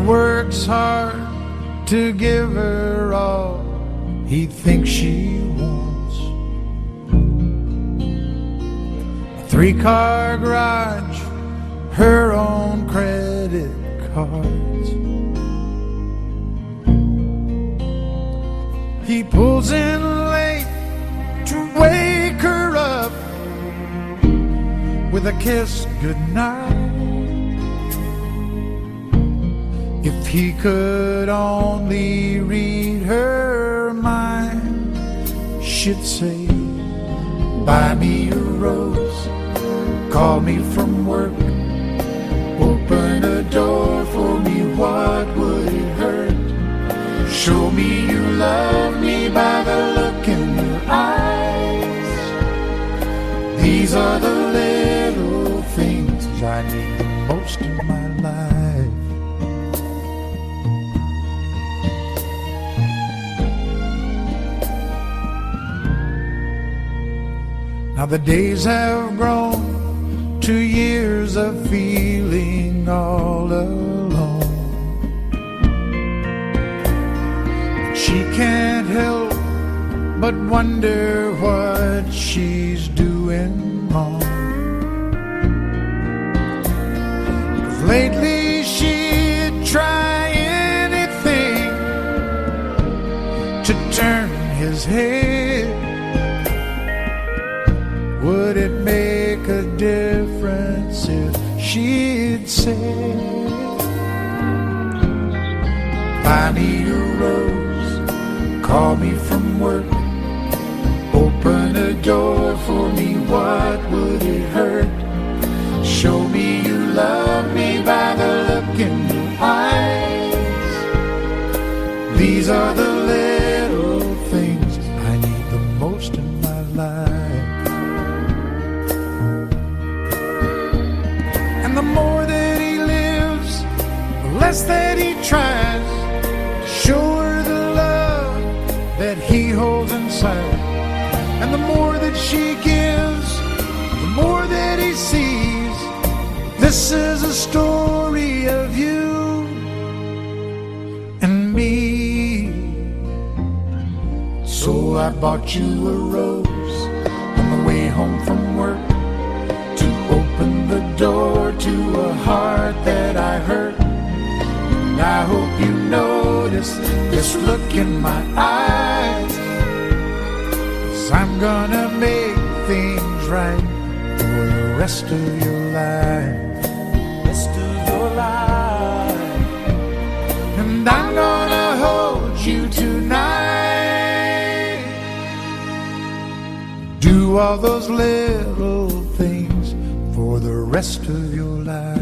works hard to give her all he thinks she wants. A 3-car garage, her own credit cards. He pulls in late to wake her up with a kiss goodnight. If he could only read her mind, she'd say, buy me a rose, call me from work, open a door for me, what would it hurt? Show me you love me by the look in your eyes. These are the little things I need the most in my life. Now the days have grown to years of feeling all alone. She can't help but wonder what she's doing wrong. 'Cause lately she'd try anything to turn his head. Would it make a difference if she'd say, buy me a rose, call me from work, open a door for me, what would it hurt? Show me you love me by the look in your eyes. These are the little things I need the most in my life. And the more that he lives, the less that he tries to show her the love that he holds inside. And the more that she gives, the more that he sees. This is a story of you and me. So I bought you a rose on the way home from work, to open the door to a heart that I hurt. And I hope you notice this look in my eyes, 'cause I'm gonna make things right for the rest of your life. Rest of your life. And I'm gonna hold you tonight. Do all those little things for the rest of your life.